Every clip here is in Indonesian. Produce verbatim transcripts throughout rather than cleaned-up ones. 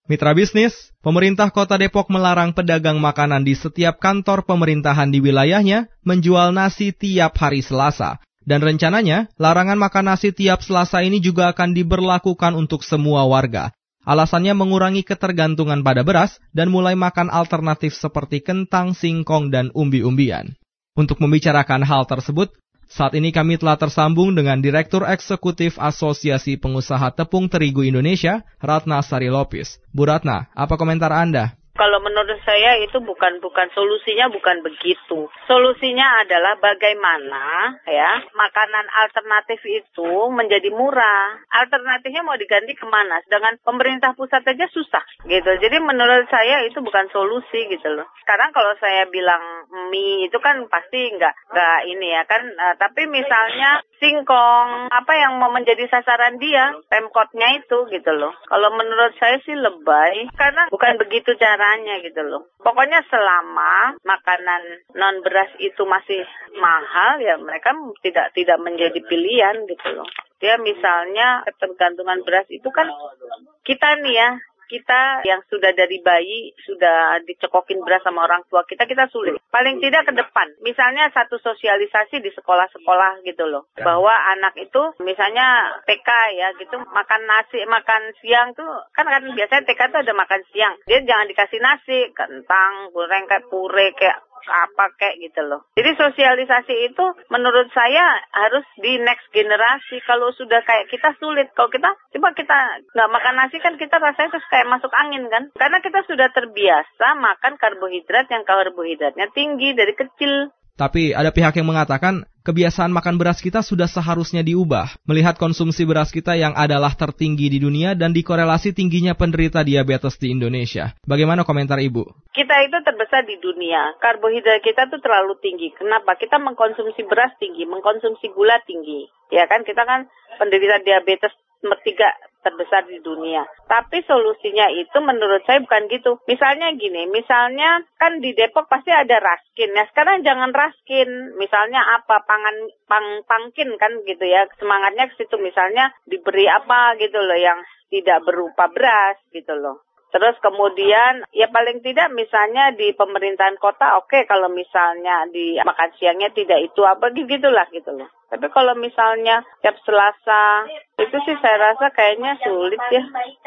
Mitra bisnis, pemerintah Kota Depok melarang pedagang makanan di setiap kantor pemerintahan di wilayahnya menjual nasi tiap hari Selasa. Dan rencananya, larangan makan nasi tiap Selasa ini juga akan diberlakukan untuk semua warga. Alasannya mengurangi ketergantungan pada beras dan mulai makan alternatif seperti kentang, singkong, dan umbi-umbian. Untuk membicarakan hal tersebut, saat ini kami telah tersambung dengan Direktur Eksekutif Asosiasi Pengusaha Tepung Terigu Indonesia, Ratna Sari Lopis. Bu Ratna, apa komentar Anda? Kalau menurut saya itu bukan bukan solusinya bukan begitu. Solusinya adalah bagaimana ya makanan alternatif itu menjadi murah. Alternatifnya mau diganti kemana? Sedangkan pemerintah pusat aja susah gitu. Jadi menurut saya itu bukan solusi gitu loh. Sekarang kalau saya bilang mie itu kan pasti nggak nggak ini ya kan. Uh, tapi misalnya singkong apa yang mau menjadi sasaran dia Pemkotnya itu gitu loh. Kalau menurut saya sih lebay karena bukan begitu cara gitu loh. Pokoknya selama makanan non beras itu masih mahal ya mereka tidak tidak menjadi pilihan gitu loh. Dia misalnya ketergantungan beras itu kan kita nih ya, kita yang sudah dari bayi sudah dicekokin beras sama orang tua kita, kita sulit. Paling tidak ke depan. Misalnya satu sosialisasi di sekolah-sekolah gitu loh. Bahwa anak itu misalnya T K ya gitu makan nasi, makan siang tuh kan kan biasanya T K tuh ada makan siang. Dia jangan dikasih nasi, kentang, goreng kayak puree kayak apa kayak gitu loh. Jadi sosialisasi itu menurut saya harus di next generasi. Kalau sudah kayak kita sulit. Kalau kita coba kita nggak makan nasi kan kita rasanya terus kayak masuk angin kan. Karena kita sudah terbiasa makan karbohidrat yang karbohidratnya tinggi dari kecil. Tapi ada pihak yang mengatakan kebiasaan makan beras kita sudah seharusnya diubah. Melihat konsumsi beras kita yang adalah tertinggi di dunia dan dikorelasi tingginya penderita diabetes di Indonesia. Bagaimana komentar Ibu? Kita itu terbesar di dunia. Karbohidrat kita tuh terlalu tinggi. Kenapa? Kita mengkonsumsi beras tinggi, mengkonsumsi gula tinggi. Ya kan, kita kan penderita diabetes nomor tiga terbesar di dunia. Tapi solusinya itu menurut saya bukan gitu. Misalnya gini, misalnya kan di Depok pasti ada raskin. Ya sekarang jangan raskin. Misalnya apa, pangan pang, pangkin kan gitu ya. Semangatnya ke situ misalnya diberi apa gitu loh yang tidak berupa beras gitu loh. Terus kemudian ya paling tidak misalnya di pemerintahan kota oke okay, kalau misalnya di makan siangnya tidak itu apa gitulah gitu loh. Tapi kalau misalnya tiap Selasa itu sih saya rasa kayaknya sulit ya.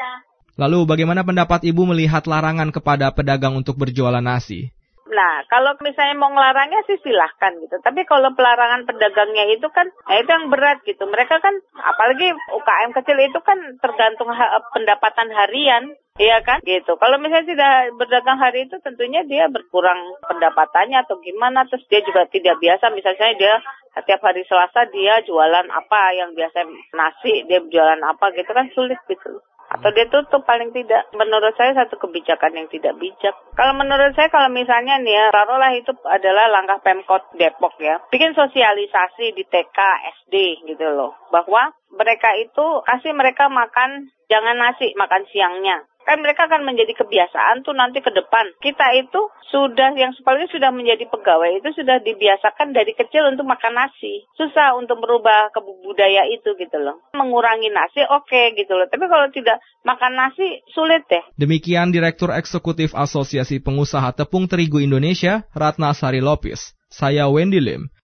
Lalu bagaimana pendapat Ibu melihat larangan kepada pedagang untuk berjualan nasi? Nah, kalau misalnya mau ngelarangnya sih silahkan gitu. Tapi kalau pelarangan pedagangnya itu kan, nah itu yang berat gitu. Mereka kan, apalagi U K M kecil itu kan tergantung ha- pendapatan harian, iya kan? Gitu. Kalau misalnya tidak berdagang hari itu, tentunya dia berkurang pendapatannya atau gimana. Terus dia juga tidak biasa, misalnya dia setiap hari Selasa dia jualan apa, yang biasa nasi, dia jualan apa gitu kan sulit gitu. Atau dia tutup paling tidak. Menurut saya satu kebijakan yang tidak bijak. Kalau menurut saya kalau misalnya nih ya, taruhlah itu adalah langkah Pemkot Depok ya. Bikin sosialisasi di T K, S D gitu loh. Bahwa mereka itu kasih mereka makan, jangan nasi, makan siangnya. Kan mereka akan menjadi kebiasaan tuh nanti ke depan. Kita itu sudah, yang sepuluhnya sudah menjadi pegawai, itu sudah dibiasakan dari kecil untuk makan nasi. Susah untuk merubah kebudaya itu gitu loh. Mengurangi nasi oke okay, gitu loh. Tapi kalau tidak makan nasi sulit deh. Demikian Direktur Eksekutif Asosiasi Pengusaha Tepung Terigu Indonesia, Ratna Sari Lopis. Saya Wendy Lim.